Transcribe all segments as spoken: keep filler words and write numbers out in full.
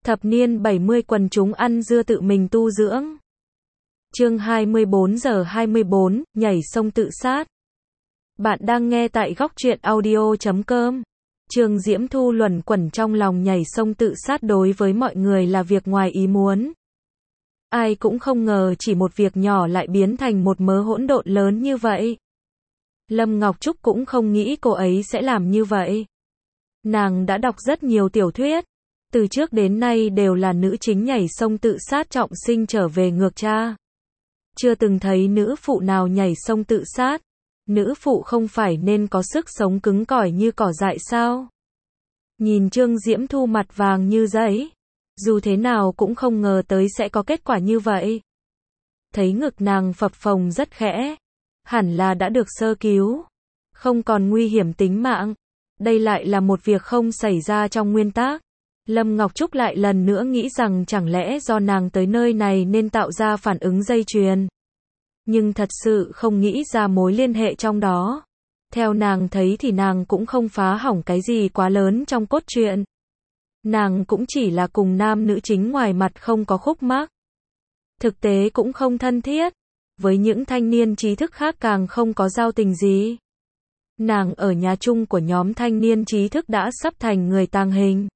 Thập niên bảy mươi quần chúng ăn dưa tự mình tu dưỡng. Chương hai mươi bốn giờ hai mươi bốn, nhảy sông tự sát. Bạn đang nghe tại góc truyện audio chấm com. Trương Diễm Thu luẩn quẩn trong lòng nhảy sông tự sát đối với mọi người là việc ngoài ý muốn. Ai cũng không ngờ chỉ một việc nhỏ lại biến thành một mớ hỗn độn lớn như vậy. Lâm Ngọc Trúc cũng không nghĩ cô ấy sẽ làm như vậy. Nàng đã đọc rất nhiều tiểu thuyết. Từ trước đến nay đều là nữ chính nhảy sông tự sát trọng sinh trở về ngược cha. Chưa từng thấy nữ phụ nào nhảy sông tự sát. Nữ phụ không phải nên có sức sống cứng cỏi như cỏ dại sao? Nhìn Trương Diễm Thu mặt vàng như giấy. Dù thế nào cũng không ngờ tới sẽ có kết quả như vậy. Thấy ngực nàng phập phồng rất khẽ. Hẳn là đã được sơ cứu. Không còn nguy hiểm tính mạng. Đây lại là một việc không xảy ra trong nguyên tắc. Lâm Ngọc Trúc lại lần nữa nghĩ rằng chẳng lẽ do nàng tới nơi này nên tạo ra phản ứng dây chuyền. Nhưng thật sự không nghĩ ra mối liên hệ trong đó. Theo nàng thấy thì nàng cũng không phá hỏng cái gì quá lớn trong cốt truyện. Nàng cũng chỉ là cùng nam nữ chính ngoài mặt không có khúc mắc. Thực tế cũng không thân thiết. Với những thanh niên trí thức khác càng không có giao tình gì. Nàng ở nhà chung của nhóm thanh niên trí thức đã sắp thành người tàng hình.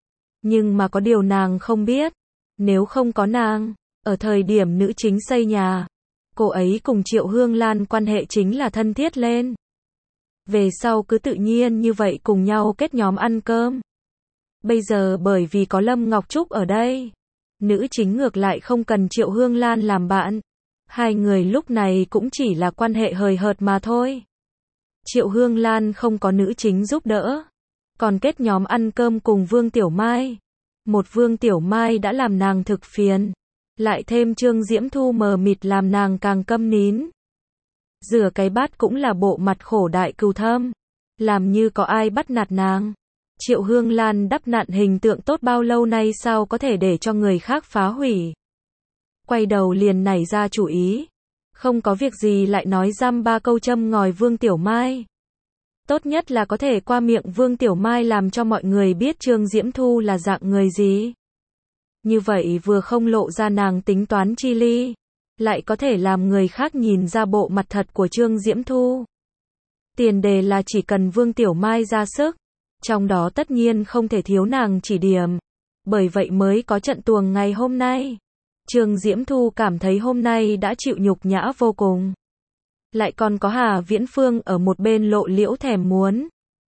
Nhưng mà có điều nàng không biết. Nếu không có nàng, ở thời điểm nữ chính xây nhà, cô ấy cùng Triệu Hương Lan quan hệ chính là thân thiết lên. Về sau cứ tự nhiên như vậy cùng nhau kết nhóm ăn cơm. Bây giờ bởi vì có Lâm Ngọc Trúc ở đây, nữ chính ngược lại không cần Triệu Hương Lan làm bạn. Hai người lúc này cũng chỉ là quan hệ hời hợt mà thôi. Triệu Hương Lan không có nữ chính giúp đỡ. Còn kết nhóm ăn cơm cùng Vương Tiểu Mai. Một Vương Tiểu Mai đã làm nàng thực phiền. Lại thêm Trương Diễm Thu mờ mịt làm nàng càng câm nín. Rửa cái bát cũng là bộ mặt khổ đại cừu thâm. Làm như có ai bắt nạt nàng. Triệu Hương Lan đắp nặn hình tượng tốt bao lâu nay sao có thể để cho người khác phá hủy. Quay đầu liền nảy ra chủ ý. Không có việc gì lại nói dăm ba câu châm ngòi Vương Tiểu Mai. Tốt nhất là có thể qua miệng Vương Tiểu Mai làm cho mọi người biết Trương Diễm Thu là dạng người gì. Như vậy vừa không lộ ra nàng tính toán chi ly, lại có thể làm người khác nhìn ra bộ mặt thật của Trương Diễm Thu. Tiền đề là chỉ cần Vương Tiểu Mai ra sức, trong đó tất nhiên không thể thiếu nàng chỉ điểm. Bởi vậy mới có trận tuồng ngày hôm nay. Trương Diễm Thu cảm thấy hôm nay đã chịu nhục nhã vô cùng. Lại còn có Hà Viễn Phương ở một bên lộ liễu thèm muốn.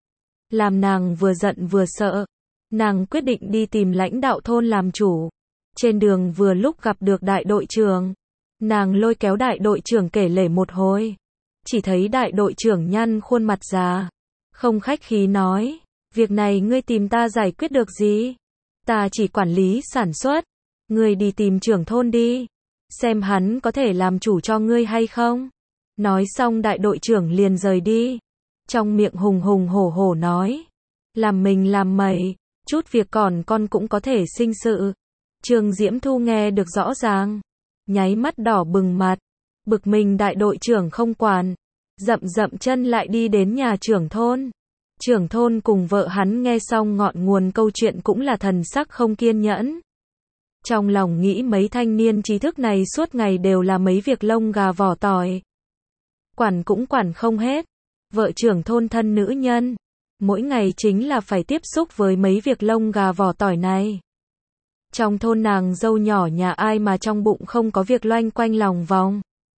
Làm nàng vừa giận vừa sợ. Nàng quyết định đi tìm lãnh đạo thôn làm chủ. Trên đường vừa lúc gặp được đại đội trưởng. Nàng lôi kéo đại đội trưởng kể lể một hồi. Chỉ thấy đại đội trưởng nhăn khuôn mặt già. Không khách khí nói. Việc này ngươi tìm ta giải quyết được gì? Ta chỉ quản lý sản xuất. Ngươi đi tìm trưởng thôn đi. Xem hắn có thể làm chủ cho ngươi hay không? Nói xong đại đội trưởng liền rời đi. Trong miệng hùng hùng hổ hổ nói. Làm mình làm mày. Chút việc còn con cũng có thể sinh sự. Trương Diễm Thu nghe được rõ ràng. Nháy mắt đỏ bừng mặt. Bực mình đại đội trưởng không quản. Dậm dậm chân lại đi đến nhà trưởng thôn. Trưởng thôn cùng vợ hắn nghe xong ngọn nguồn câu chuyện cũng là thần sắc không kiên nhẫn. Trong lòng nghĩ mấy thanh niên trí thức này suốt ngày đều là mấy việc lông gà vỏ tỏi. Quản cũng quản không hết. Vợ trưởng thôn thân nữ nhân. Mỗi ngày chính là phải tiếp xúc với mấy việc lông gà vỏ tỏi này. Trong thôn nàng dâu nhỏ nhà ai mà trong bụng không có việc loanh quanh lòng vòng.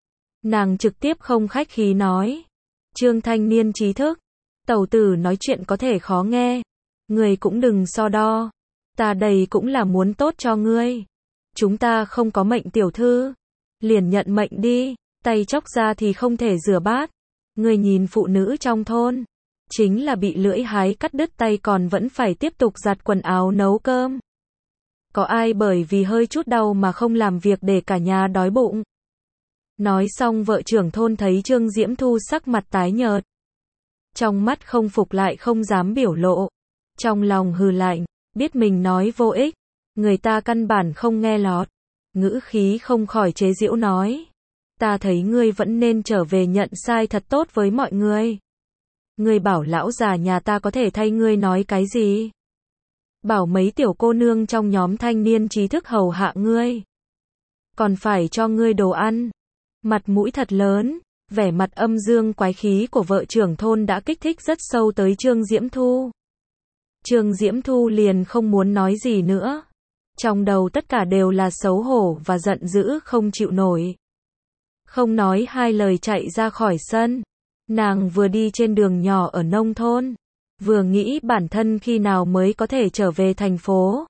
Nàng trực tiếp không khách khí nói. Trương thanh niên trí thức. Tẩu tử nói chuyện có thể khó nghe. Người cũng đừng so đo. Ta đây cũng là muốn tốt cho ngươi. Chúng ta không có mệnh tiểu thư. Liền nhận mệnh đi. Tay chóc ra thì không thể rửa bát. Người nhìn phụ nữ trong thôn. Chính là bị lưỡi hái cắt đứt tay còn vẫn phải tiếp tục giặt quần áo nấu cơm. Có ai bởi vì hơi chút đau mà không làm việc để cả nhà đói bụng. Nói xong vợ trưởng thôn thấy Trương Diễm Thu sắc mặt tái nhợt. Trong mắt không phục lại không dám biểu lộ. Trong lòng hừ lạnh, biết mình nói vô ích. Người ta căn bản không nghe lọt. Ngữ khí không khỏi chế giễu nói. Ta thấy ngươi vẫn nên trở về nhận sai thật tốt với mọi người. Ngươi bảo lão già nhà ta có thể thay ngươi nói cái gì? bảo mấy tiểu cô nương trong nhóm thanh niên trí thức hầu hạ ngươi. Còn phải cho ngươi đồ ăn. Mặt mũi thật lớn, vẻ mặt âm dương quái khí của vợ trưởng thôn đã kích thích rất sâu tới Trương Diễm Thu. Trương Diễm Thu liền không muốn nói gì nữa. Trong đầu tất cả đều là xấu hổ và giận dữ không chịu nổi. Không nói hai lời chạy ra khỏi sân. Nàng vừa đi trên đường nhỏ ở nông thôn, vừa nghĩ bản thân khi nào mới có thể trở về thành phố.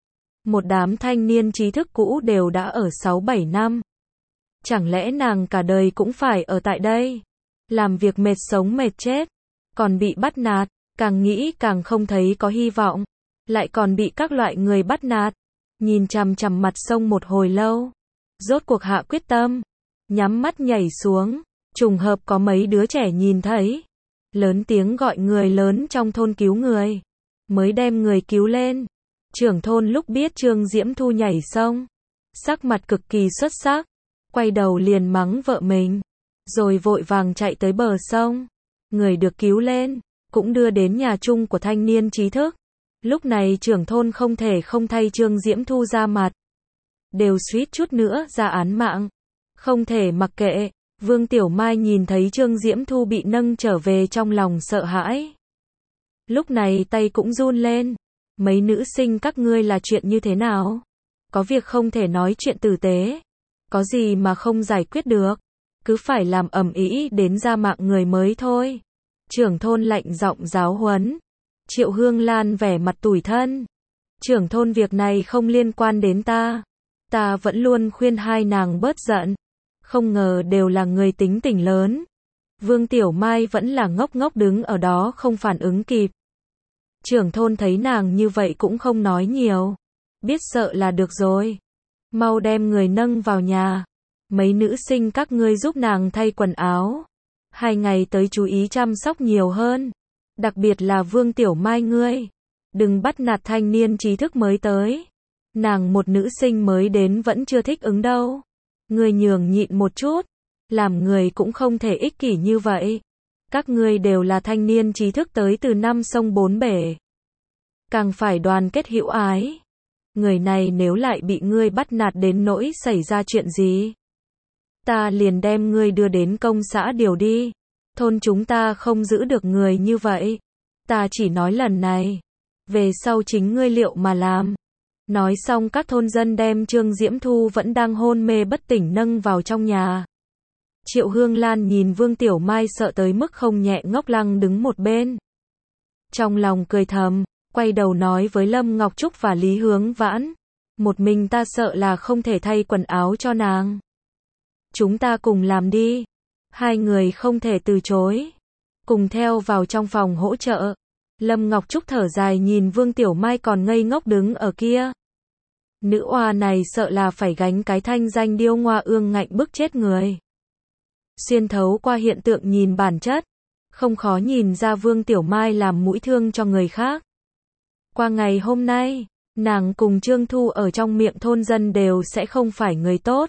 Một đám thanh niên trí thức cũ đều đã ở sáu bảy năm. Chẳng lẽ nàng cả đời cũng phải ở tại đây? Làm việc mệt sống mệt chết, còn bị bắt nạt, càng nghĩ càng không thấy có hy vọng. Lại còn bị các loại người bắt nạt. Nhìn chằm chằm mặt sông một hồi lâu. Rốt cuộc hạ quyết tâm. Nhắm mắt nhảy xuống. Trùng hợp có mấy đứa trẻ nhìn thấy. Lớn tiếng gọi người lớn trong thôn cứu người. Mới đem người cứu lên. Trưởng thôn lúc biết Trương Diễm Thu nhảy sông. Sắc mặt cực kỳ xuất sắc. Quay đầu liền mắng vợ mình. Rồi vội vàng chạy tới bờ sông. Người được cứu lên. Cũng đưa đến nhà chung của thanh niên trí thức. Lúc này trưởng thôn không thể không thay Trương Diễm Thu ra mặt. Đều suýt chút nữa ra án mạng. Không thể mặc kệ. Vương Tiểu Mai nhìn thấy Trương Diễm Thu bị nâng trở về trong lòng sợ hãi. Lúc này tay cũng run lên. Mấy nữ sinh các ngươi là chuyện như thế nào? Có việc không thể nói chuyện tử tế. Có gì mà không giải quyết được. Cứ phải làm ầm ĩ đến ra mạng người mới thôi. Trưởng thôn lạnh giọng giáo huấn. Triệu Hương Lan vẻ mặt tủi thân. Trưởng thôn việc này không liên quan đến ta. Ta vẫn luôn khuyên hai nàng bớt giận. Không ngờ đều là người tính tình lớn. Vương Tiểu Mai vẫn là ngốc ngốc đứng ở đó không phản ứng kịp. Trưởng thôn thấy nàng như vậy cũng không nói nhiều. Biết sợ là được rồi. Mau đem người nâng vào nhà. Mấy nữ sinh các ngươi giúp nàng thay quần áo. Hai ngày tới chú ý chăm sóc nhiều hơn. Đặc biệt là Vương Tiểu Mai ngươi. Đừng bắt nạt thanh niên trí thức mới tới. Nàng một nữ sinh mới đến vẫn chưa thích ứng đâu. Ngươi nhường nhịn một chút. Làm người cũng không thể ích kỷ như vậy. Các ngươi đều là thanh niên trí thức tới từ năm sông bốn bể. Càng phải đoàn kết hữu ái. Người này nếu lại bị ngươi bắt nạt đến nỗi xảy ra chuyện gì. Ta liền đem ngươi đưa đến công xã điều đi. Thôn chúng ta không giữ được người như vậy. Ta chỉ nói lần này. Về sau chính ngươi liệu mà làm. Nói xong các thôn dân đem Trương Diễm Thu vẫn đang hôn mê bất tỉnh nâng vào trong nhà. Triệu Hương Lan nhìn Vương Tiểu Mai sợ tới mức không nhẹ ngốc lăng đứng một bên. Trong lòng cười thầm, quay đầu nói với Lâm Ngọc Trúc và Lý Hướng Vãn. Một mình ta sợ là không thể thay quần áo cho nàng. Chúng ta cùng làm đi. Hai người không thể từ chối. Cùng theo vào trong phòng hỗ trợ. Lâm Ngọc Trúc thở dài nhìn Vương Tiểu Mai còn ngây ngốc đứng ở kia. Nữ oa này sợ là phải gánh cái thanh danh điêu ngoa ương ngạnh bức chết người. Xuyên thấu qua hiện tượng nhìn bản chất. Không khó nhìn ra Vương Tiểu Mai làm mũi thương cho người khác. Qua ngày hôm nay, nàng cùng Trương Thu ở trong miệng thôn dân đều sẽ không phải người tốt.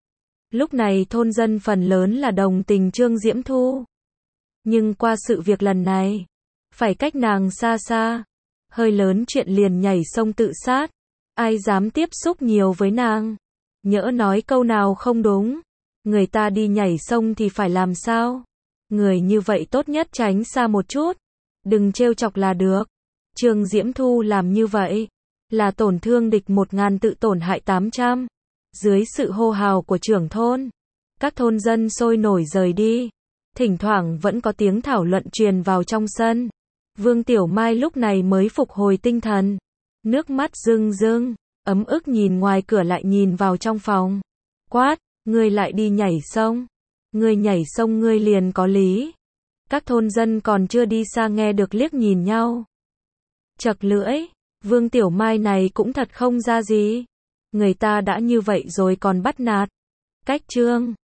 Lúc này thôn dân phần lớn là đồng tình Trương Diễm Thu. Nhưng qua sự việc lần này, phải cách nàng xa xa. Hơi lớn chuyện liền nhảy sông tự sát. Ai dám tiếp xúc nhiều với nàng. Nhỡ nói câu nào không đúng. Người ta đi nhảy sông thì phải làm sao? Người như vậy tốt nhất tránh xa một chút. Đừng trêu chọc là được. Trương Diễm Thu làm như vậy. Là tổn thương địch một ngàn tự tổn hại tám trăm. Dưới sự hô hào của trưởng thôn. Các thôn dân sôi nổi rời đi. Thỉnh thoảng vẫn có tiếng thảo luận truyền vào trong sân. Vương Tiểu Mai lúc này mới phục hồi tinh thần. Nước mắt rưng rưng. Ấm ức nhìn ngoài cửa lại nhìn vào trong phòng. Quát, ngươi lại đi nhảy sông. Ngươi nhảy sông ngươi liền có lý. Các thôn dân còn chưa đi xa nghe được liếc nhìn nhau. Chật lưỡi, Vương Tiểu Mai này cũng thật không ra gì. Người ta đã như vậy rồi còn bắt nạt. Cách Trương